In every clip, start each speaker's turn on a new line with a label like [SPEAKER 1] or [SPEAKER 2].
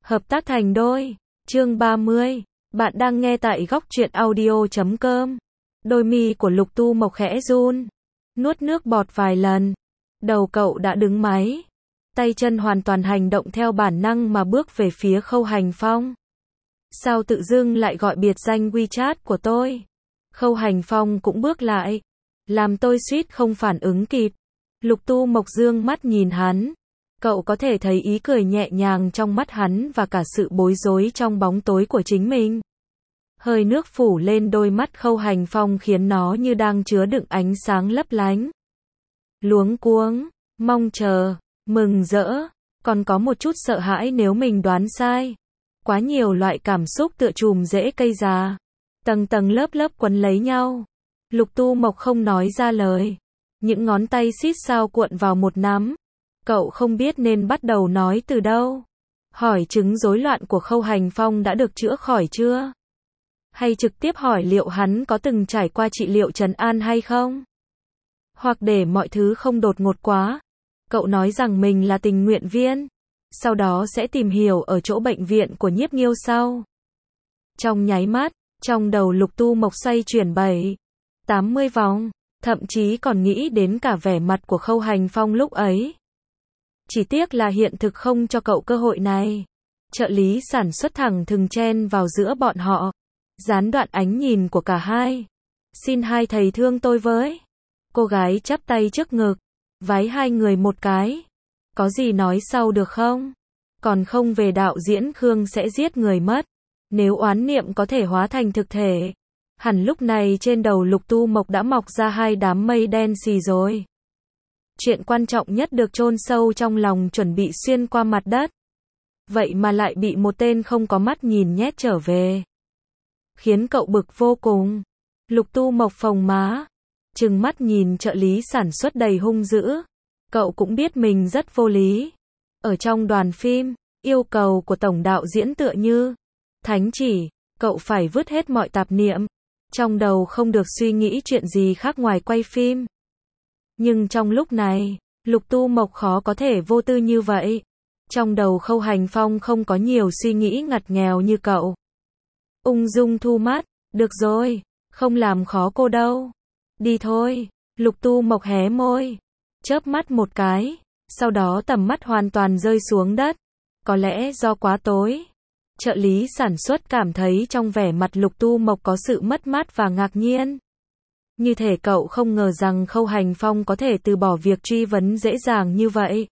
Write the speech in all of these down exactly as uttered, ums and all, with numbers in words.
[SPEAKER 1] Hợp tác thành đôi. Chương ba mươi. Bạn đang nghe tại góc truyện audio chấm com. Đôi mi của Lục Tu Mộc khẽ run, nuốt nước bọt vài lần. Đầu cậu đã đứng máy, tay chân hoàn toàn hành động theo bản năng mà bước về phía Khâu Hành Phong. Sao tự dưng lại gọi biệt danh WeChat của tôi? Khâu Hành Phong cũng bước lại, làm tôi suýt không phản ứng kịp. Lục Tu Mộc dương mắt nhìn hắn. Cậu có thể thấy ý cười nhẹ nhàng trong mắt hắn và cả sự bối rối trong bóng tối của chính mình. Hơi nước phủ lên đôi mắt Khâu Hành Phong khiến nó như đang chứa đựng ánh sáng lấp lánh. Luống cuống, mong chờ, mừng rỡ, còn có một chút sợ hãi nếu mình đoán sai. Quá nhiều loại cảm xúc tựa chùm rễ cây già, tầng tầng lớp lớp quấn lấy nhau. Lục Tu Mộc không nói ra lời, những ngón tay xít sao cuộn vào một nắm. Cậu không biết nên bắt đầu nói từ đâu. Hỏi chứng rối loạn của Khâu Hành Phong đã được chữa khỏi chưa? Hay trực tiếp hỏi liệu hắn có từng trải qua trị liệu trấn an hay không? Hoặc để mọi thứ không đột ngột quá, cậu nói rằng mình là tình nguyện viên, sau đó sẽ tìm hiểu ở chỗ bệnh viện của Nhiếp Nghiêu sau. Trong nháy mắt, trong đầu Lục Tu Mộc xoay chuyển bảy, tám mươi vòng, thậm chí còn nghĩ đến cả vẻ mặt của Khâu Hành Phong lúc ấy. Chỉ tiếc là hiện thực không cho cậu cơ hội này. Trợ lý sản xuất thẳng thừng chen vào giữa bọn họ, gián đoạn ánh nhìn của cả hai. Xin hai thầy thương tôi với. Cô gái chắp tay trước ngực, vái hai người một cái. Có gì nói sau được không? Còn không về đạo diễn Khương sẽ giết người mất. Nếu oán niệm có thể hóa thành thực thể, hẳn lúc này trên đầu Lục Tu Mộc đã mọc ra hai đám mây đen xì rồi. Chuyện quan trọng nhất được chôn sâu trong lòng chuẩn bị xuyên qua mặt đất. Vậy mà lại bị một tên không có mắt nhìn nhét trở về. Khiến cậu bực vô cùng. Lục Tu Mộc phồng má, trừng mắt nhìn trợ lý sản xuất đầy hung dữ. Cậu cũng biết mình rất vô lý. Ở trong đoàn phim, yêu cầu của tổng đạo diễn tựa như thánh chỉ, cậu phải vứt hết mọi tạp niệm. Trong đầu không được suy nghĩ chuyện gì khác ngoài quay phim. Nhưng trong lúc này, Lục Tu Mộc khó có thể vô tư như vậy. Trong đầu Khâu Hành Phong không có nhiều suy nghĩ ngặt nghèo như cậu. Ung dung thu mắt, được rồi, không làm khó cô đâu. Đi thôi. Lục Tu Mộc hé môi, chớp mắt một cái, sau đó tầm mắt hoàn toàn rơi xuống đất. Có lẽ do quá tối, trợ lý sản xuất cảm thấy trong vẻ mặt Lục Tu Mộc có sự mất mát và ngạc nhiên. Như thể cậu không ngờ rằng Khâu Hành Phong có thể từ bỏ việc truy vấn dễ dàng như vậy.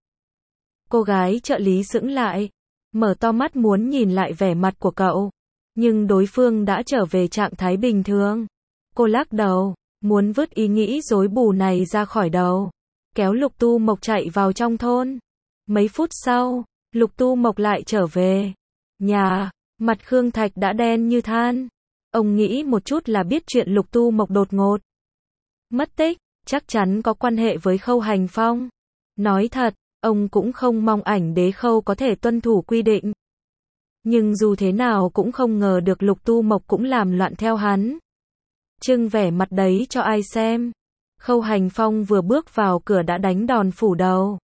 [SPEAKER 1] Cô gái trợ lý sững lại, mở to mắt muốn nhìn lại vẻ mặt của cậu. Nhưng đối phương đã trở về trạng thái bình thường. Cô lắc đầu, muốn vứt ý nghĩ rối bù này ra khỏi đầu. Kéo Lục Tu Mộc chạy vào trong thôn. Mấy phút sau, Lục Tu Mộc lại trở về nhà, mặt Khương Thạch đã đen như than. Ông nghĩ một chút là biết chuyện Lục Tu Mộc đột ngột mất tích, chắc chắn có quan hệ với Khâu Hành Phong. Nói thật, ông cũng không mong ảnh đế Khâu có thể tuân thủ quy định. Nhưng dù thế nào cũng không ngờ được Lục Tu Mộc cũng làm loạn theo hắn. Trưng vẻ mặt đấy cho ai xem. Khâu Hành Phong vừa bước vào cửa đã đánh đòn phủ đầu.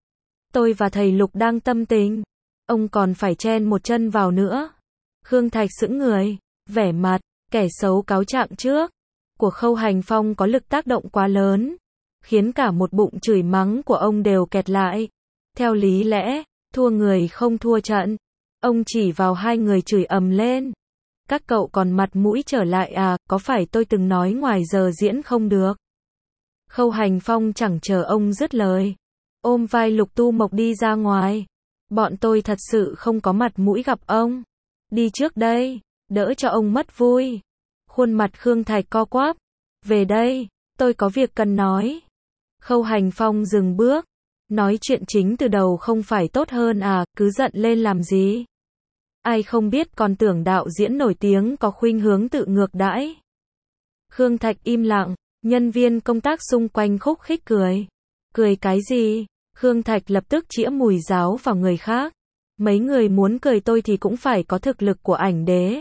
[SPEAKER 1] Tôi và thầy Lục đang tâm tình, ông còn phải chen một chân vào nữa. Khương Thạch sững người, vẻ mặt kẻ xấu cáo trạng trước của Khâu Hành Phong có lực tác động quá lớn, khiến cả một bụng chửi mắng của ông đều kẹt lại. Theo lý lẽ, thua người không thua trận. Ông chỉ vào hai người chửi ầm lên. Các cậu còn mặt mũi trở lại à, có phải tôi từng nói ngoài giờ diễn không được? Khâu Hành Phong chẳng chờ ông dứt lời, ôm vai Lục Tu Mộc đi ra ngoài. Bọn tôi thật sự không có mặt mũi gặp ông. Đi trước đây, đỡ cho ông mất vui. Khuôn mặt Khương Thạch co quắp. Về đây, tôi có việc cần nói. Khâu Hành Phong dừng bước. Nói chuyện chính từ đầu không phải tốt hơn à, cứ giận lên làm gì? Ai không biết còn tưởng đạo diễn nổi tiếng có khuynh hướng tự ngược đãi. Khương Thạch im lặng, nhân viên công tác xung quanh khúc khích cười. Cười cái gì? Khương Thạch lập tức chĩa mùi giáo vào người khác. Mấy người muốn cười tôi thì cũng phải có thực lực của ảnh đế.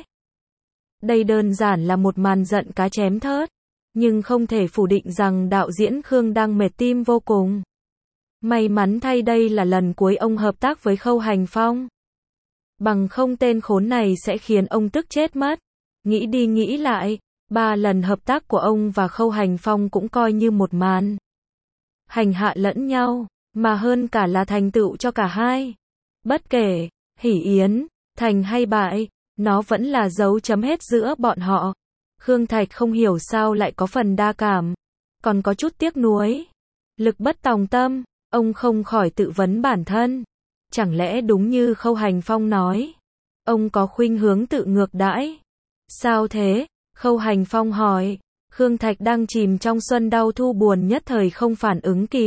[SPEAKER 1] Đây đơn giản là một màn giận cá chém thớt. Nhưng không thể phủ định rằng đạo diễn Khương đang mệt tim vô cùng. May mắn thay đây là lần cuối ông hợp tác với Khâu Hành Phong. Bằng không tên khốn này sẽ khiến ông tức chết mất. Nghĩ đi nghĩ lại, ba lần hợp tác của ông và Khâu Hành Phong cũng coi như một màn hành hạ lẫn nhau, mà hơn cả là thành tựu cho cả hai. Bất kể, hỉ yến, thành hay bại, nó vẫn là dấu chấm hết giữa bọn họ. Khương Thạch không hiểu sao lại có phần đa cảm, còn có chút tiếc nuối. Lực bất tòng tâm, ông không khỏi tự vấn bản thân. Chẳng lẽ đúng như Khâu Hành Phong nói, ông có khuynh hướng tự ngược đãi? Sao thế? Khâu Hành Phong hỏi. Khương Thạch đang chìm trong xuân đau thu buồn nhất thời không phản ứng kịp.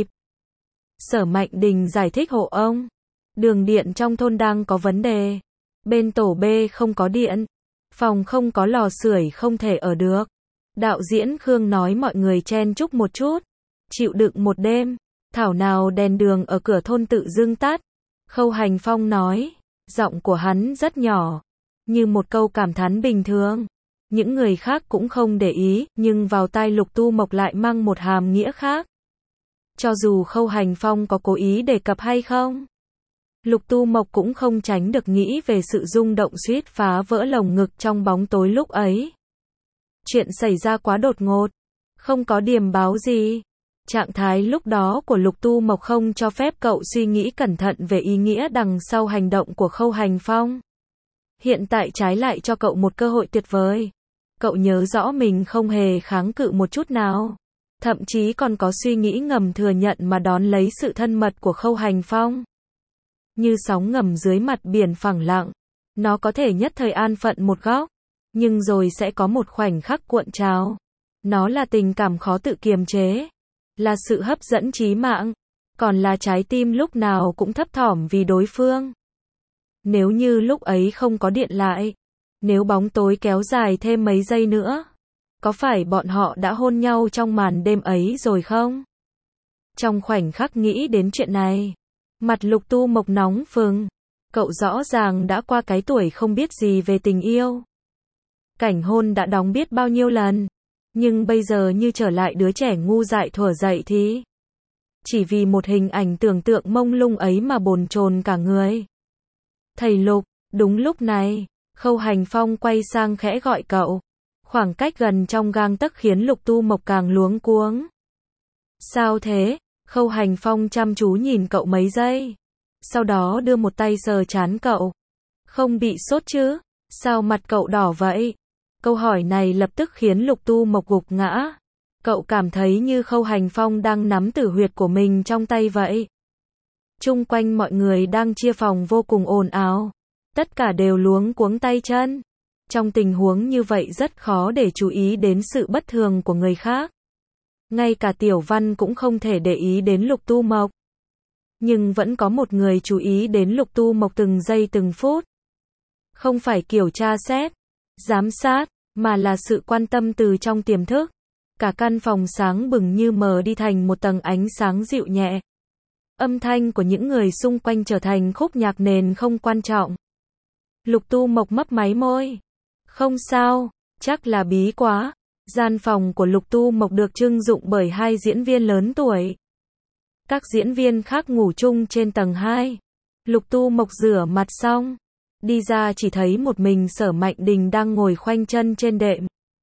[SPEAKER 1] Sở Mạnh Đình giải thích hộ ông. Đường điện trong thôn đang có vấn đề. Bên tổ B không có điện. Phòng không có lò sưởi không thể ở được. Đạo diễn Khương nói mọi người chen chúc một chút. Chịu đựng một đêm. Thảo nào đèn đường ở cửa thôn tự dưng tắt. Khâu Hành Phong nói. Giọng của hắn rất nhỏ. Như một câu cảm thán bình thường. Những người khác cũng không để ý, nhưng vào tai Lục Tu Mộc lại mang một hàm nghĩa khác. Cho dù Khâu Hành Phong có cố ý đề cập hay không, Lục Tu Mộc cũng không tránh được nghĩ về sự rung động suýt phá vỡ lồng ngực trong bóng tối lúc ấy. Chuyện xảy ra quá đột ngột, không có điềm báo gì. Trạng thái lúc đó của Lục Tu Mộc không cho phép cậu suy nghĩ cẩn thận về ý nghĩa đằng sau hành động của Khâu Hành Phong. Hiện tại trái lại cho cậu một cơ hội tuyệt vời. Cậu nhớ rõ mình không hề kháng cự một chút nào. Thậm chí còn có suy nghĩ ngầm thừa nhận mà đón lấy sự thân mật của Khâu Hành Phong. Như sóng ngầm dưới mặt biển phẳng lặng. Nó có thể nhất thời an phận một góc. Nhưng rồi sẽ có một khoảnh khắc cuộn trào. Nó là tình cảm khó tự kiềm chế. Là sự hấp dẫn chí mạng. Còn là trái tim lúc nào cũng thấp thỏm vì đối phương. Nếu như lúc ấy không có điện lại. Nếu bóng tối kéo dài thêm mấy giây nữa. Có phải bọn họ đã hôn nhau trong màn đêm ấy rồi không? Trong khoảnh khắc nghĩ đến chuyện này, mặt Lục Tu Mộc nóng phừng. Cậu rõ ràng đã qua cái tuổi không biết gì về tình yêu. Cảnh hôn đã đóng biết bao nhiêu lần. Nhưng bây giờ như trở lại đứa trẻ ngu dại thuở dậy thì. Chỉ vì một hình ảnh tưởng tượng mông lung ấy mà bồn chồn cả người. Thầy Lục, đúng lúc này, Khâu Hành Phong quay sang khẽ gọi cậu. Khoảng cách gần trong gang tấc khiến Lục Tu Mộc càng luống cuống. Sao thế? Khâu Hành Phong chăm chú nhìn cậu mấy giây. Sau đó đưa một tay sờ trán cậu. Không bị sốt chứ? Sao mặt cậu đỏ vậy? Câu hỏi này lập tức khiến Lục Tu Mộc gục ngã. Cậu cảm thấy như Khâu Hành Phong đang nắm tử huyệt của mình trong tay vậy. Chung quanh mọi người đang chia phòng vô cùng ồn ào. Tất cả đều luống cuống tay chân. Trong tình huống như vậy rất khó để chú ý đến sự bất thường của người khác. Ngay cả Tiểu Văn cũng không thể để ý đến Lục Tu Mộc. Nhưng vẫn có một người chú ý đến Lục Tu Mộc từng giây từng phút. Không phải kiểu tra xét, giám sát, mà là sự quan tâm từ trong tiềm thức. Cả căn phòng sáng bừng như mờ đi thành một tầng ánh sáng dịu nhẹ. Âm thanh của những người xung quanh trở thành khúc nhạc nền không quan trọng. Lục Tu Mộc mấp máy môi. Không sao, chắc là bí quá. Gian phòng của Lục Tu Mộc được trưng dụng bởi hai diễn viên lớn tuổi. Các diễn viên khác ngủ chung trên tầng hai. Lục Tu Mộc rửa mặt xong. Đi ra chỉ thấy một mình Sở Mạnh Đình đang ngồi khoanh chân trên đệm.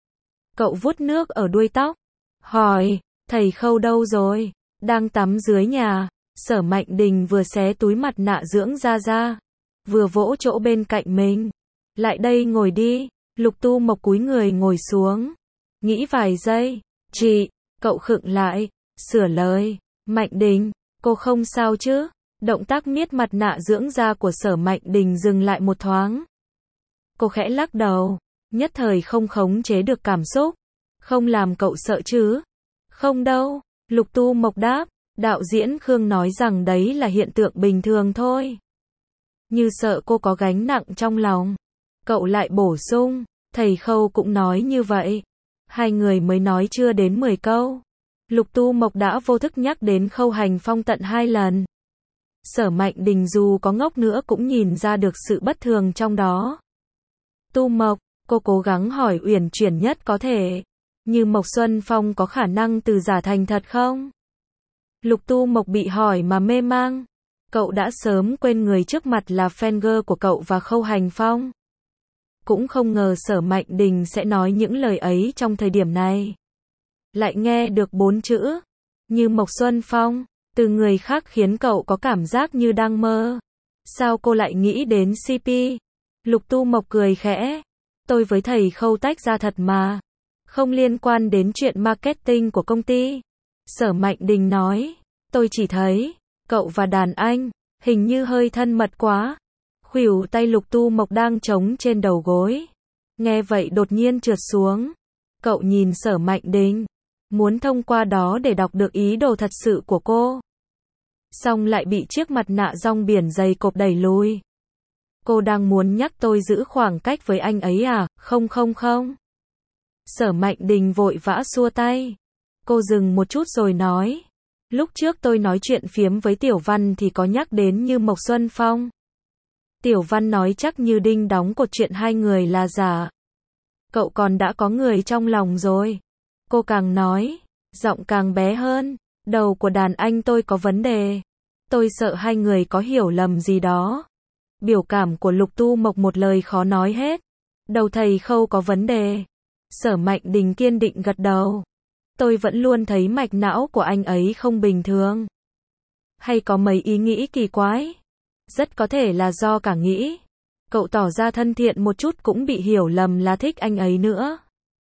[SPEAKER 1] Cậu vuốt nước ở đuôi tóc. Hỏi, thầy Khâu đâu rồi? Đang tắm dưới nhà. Sở Mạnh Đình vừa xé túi mặt nạ dưỡng da ra. Vừa vỗ chỗ bên cạnh mình. Lại đây ngồi đi. Lục Tu Mộc cúi người ngồi xuống. Nghĩ vài giây. Chị, cậu khựng lại. Sửa lời. Mạnh Đình, cô không sao chứ? Động tác miết mặt nạ dưỡng da của Sở Mạnh Đình dừng lại một thoáng. Cô khẽ lắc đầu. Nhất thời không khống chế được cảm xúc. Không làm cậu sợ chứ? Không đâu. Lục Tu Mộc đáp. Đạo diễn Khương nói rằng đấy là hiện tượng bình thường thôi. Như sợ cô có gánh nặng trong lòng. Cậu lại bổ sung. Thầy Khâu cũng nói như vậy. Hai người mới nói chưa đến mười câu. Lục Tu Mộc đã vô thức nhắc đến Khâu Hành Phong tận hai lần. Sở Mạnh Đình dù có ngốc nữa cũng nhìn ra được sự bất thường trong đó. Tu Mộc, cô cố gắng hỏi uyển chuyển nhất có thể. Như Mộc Xuân Phong có khả năng từ giả thành thật không? Lục Tu Mộc bị hỏi mà mê mang. Cậu đã sớm quên người trước mặt là fan girl của cậu và Khâu Hành Phong. Cũng không ngờ Sở Mạnh Đình sẽ nói những lời ấy trong thời điểm này. Lại nghe được bốn chữ, như Mộc Xuân Phong, từ người khác khiến cậu có cảm giác như đang mơ. Sao cô lại nghĩ đến xê pê? Lục Tu Mộc cười khẽ. Tôi với thầy Khâu tách ra thật mà. Không liên quan đến chuyện marketing của công ty. Sở Mạnh Đình nói. Tôi chỉ thấy, cậu và đàn anh, hình như hơi thân mật quá. Khuỷu tay Lục Tu Mộc đang trống trên đầu gối. Nghe vậy đột nhiên trượt xuống. Cậu nhìn Sở Mạnh Đình. Muốn thông qua đó để đọc được ý đồ thật sự của cô. Xong lại bị chiếc mặt nạ rong biển dày cộp đẩy lùi. Cô đang muốn nhắc tôi giữ khoảng cách với anh ấy à? Không không không. Sở Mạnh Đình vội vã xua tay. Cô dừng một chút rồi nói. Lúc trước tôi nói chuyện phiếm với Tiểu Văn thì có nhắc đến Như Mộc Xuân Phong. Tiểu Văn nói chắc Như Đinh đóng cột chuyện hai người là giả. Cậu còn đã có người trong lòng rồi. Cô càng nói, giọng càng bé hơn. Đầu của đàn anh tôi có vấn đề. Tôi sợ hai người có hiểu lầm gì đó. Biểu cảm của Lục Tu Mộc một lời khó nói hết. Đầu thầy Khâu có vấn đề. Sở Mạnh Đình kiên định gật đầu. Tôi vẫn luôn thấy mạch não của anh ấy không bình thường. Hay có mấy ý nghĩ kỳ quái. Rất có thể là do cả nghĩ. Cậu tỏ ra thân thiện một chút cũng bị hiểu lầm là thích anh ấy nữa.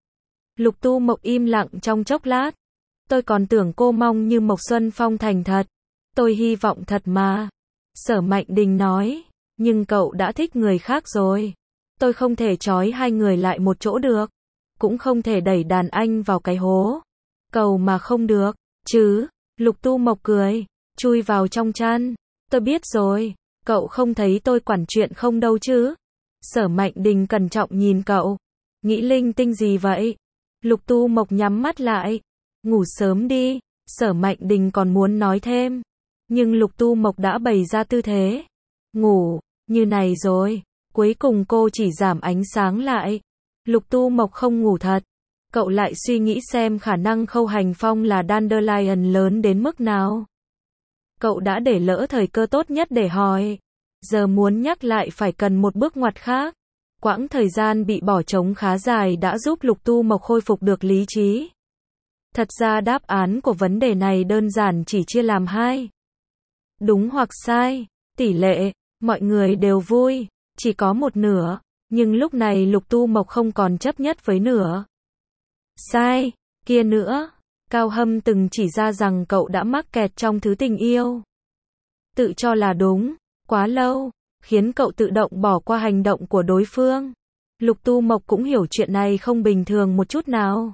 [SPEAKER 1] Lục Tu Mộc im lặng trong chốc lát. Tôi còn tưởng cô mong Như Mộc Xuân Phong thành thật. Tôi hy vọng thật mà. Sở Mạnh Đình nói. Nhưng cậu đã thích người khác rồi. Tôi không thể trói hai người lại một chỗ được. Cũng không thể đẩy đàn anh vào cái hố. Cầu mà không được, chứ. Lục Tu Mộc cười. Chui vào trong chăn. Tôi biết rồi. Cậu không thấy tôi quản chuyện không đâu chứ. Sở Mạnh Đình cẩn trọng nhìn cậu. Nghĩ linh tinh gì vậy? Lục Tu Mộc nhắm mắt lại. Ngủ sớm đi. Sở Mạnh Đình còn muốn nói thêm. Nhưng Lục Tu Mộc đã bày ra tư thế. Ngủ, như này rồi. Cuối cùng cô chỉ giảm ánh sáng lại. Lục Tu Mộc không ngủ thật. Cậu lại suy nghĩ xem khả năng Khâu Hành Phong là Dandelion lớn đến mức nào. Cậu đã để lỡ thời cơ tốt nhất để hỏi. Giờ muốn nhắc lại phải cần một bước ngoặt khác. Quãng thời gian bị bỏ trống khá dài đã giúp Lục Tu Mộc khôi phục được lý trí. Thật ra đáp án của vấn đề này đơn giản chỉ chia làm hai. Đúng hoặc sai, tỷ lệ, mọi người đều vui, chỉ có một nửa, nhưng lúc này Lục Tu Mộc không còn chấp nhất với nửa. Sai, kia nữa, Cao Hâm từng chỉ ra rằng cậu đã mắc kẹt trong thứ tình yêu. Tự cho là đúng, quá lâu, khiến cậu tự động bỏ qua hành động của đối phương. Lục Tu Mộc cũng hiểu chuyện này không bình thường một chút nào.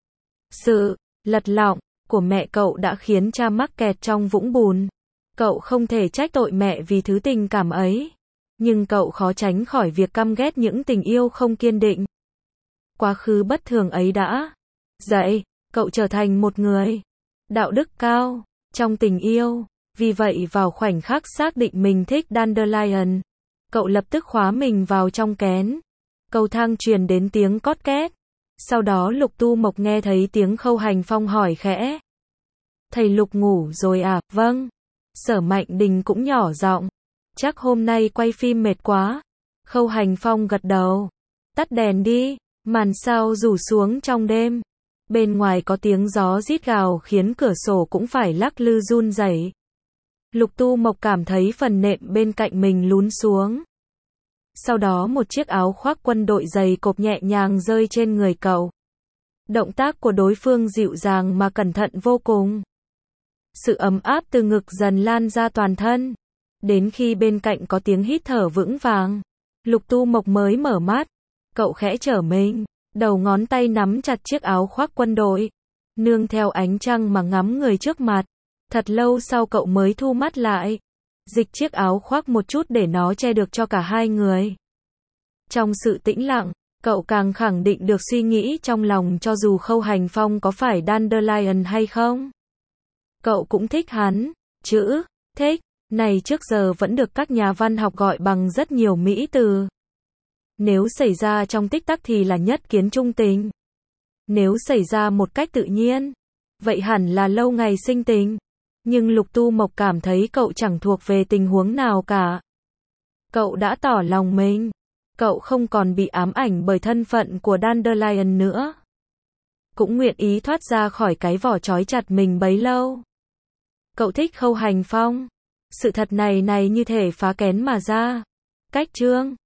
[SPEAKER 1] Sự lật lọng của mẹ cậu đã khiến cha mắc kẹt trong vũng bùn. Cậu không thể trách tội mẹ vì thứ tình cảm ấy. Nhưng cậu khó tránh khỏi việc căm ghét những tình yêu không kiên định. Quá khứ bất thường ấy đã dạy cậu trở thành một người đạo đức cao trong tình yêu. Vì vậy vào khoảnh khắc xác định mình thích Dandelion, cậu lập tức khóa mình vào trong kén. Cầu thang truyền đến tiếng cót két. Sau đó Lục Tu Mộc nghe thấy tiếng Khâu Hành Phong hỏi khẽ. Thầy Lục ngủ rồi à? Vâng. Sở Mạnh Đình cũng nhỏ giọng. Chắc hôm nay quay phim mệt quá. Khâu Hành Phong gật đầu. Tắt đèn đi. Màn sao rủ xuống trong đêm. Bên ngoài có tiếng gió rít gào khiến cửa sổ cũng phải lắc lư run rẩy. Lục Tu Mộc cảm thấy phần nệm bên cạnh mình lún xuống. Sau đó một chiếc áo khoác quân đội dày cộp nhẹ nhàng rơi trên người cậu. Động tác của đối phương dịu dàng mà cẩn thận vô cùng. Sự ấm áp từ ngực dần lan ra toàn thân. Đến khi bên cạnh có tiếng hít thở vững vàng, Lục Tu Mộc mới mở mắt. Cậu khẽ trở mình, đầu ngón tay nắm chặt chiếc áo khoác quân đội. Nương theo ánh trăng mà ngắm người trước mặt. Thật lâu sau cậu mới thu mắt lại. Dịch chiếc áo khoác một chút để nó che được cho cả hai người. Trong sự tĩnh lặng, cậu càng khẳng định được suy nghĩ trong lòng cho dù Khâu Hành Phong có phải Dandelion hay không. Cậu cũng thích hắn. Chữ thích này trước giờ vẫn được các nhà văn học gọi bằng rất nhiều mỹ từ. Nếu xảy ra trong tích tắc thì là nhất kiến trung tình. Nếu xảy ra một cách tự nhiên, vậy hẳn là lâu ngày sinh tình. Nhưng Lục Tu Mộc cảm thấy cậu chẳng thuộc về tình huống nào cả. Cậu đã tỏ lòng mình. Cậu không còn bị ám ảnh bởi thân phận của Dandelion nữa. Cũng nguyện ý thoát ra khỏi cái vỏ trói chặt mình bấy lâu. Cậu thích Khâu Hành Phong. Sự thật này này như thể phá kén mà ra. Cách chương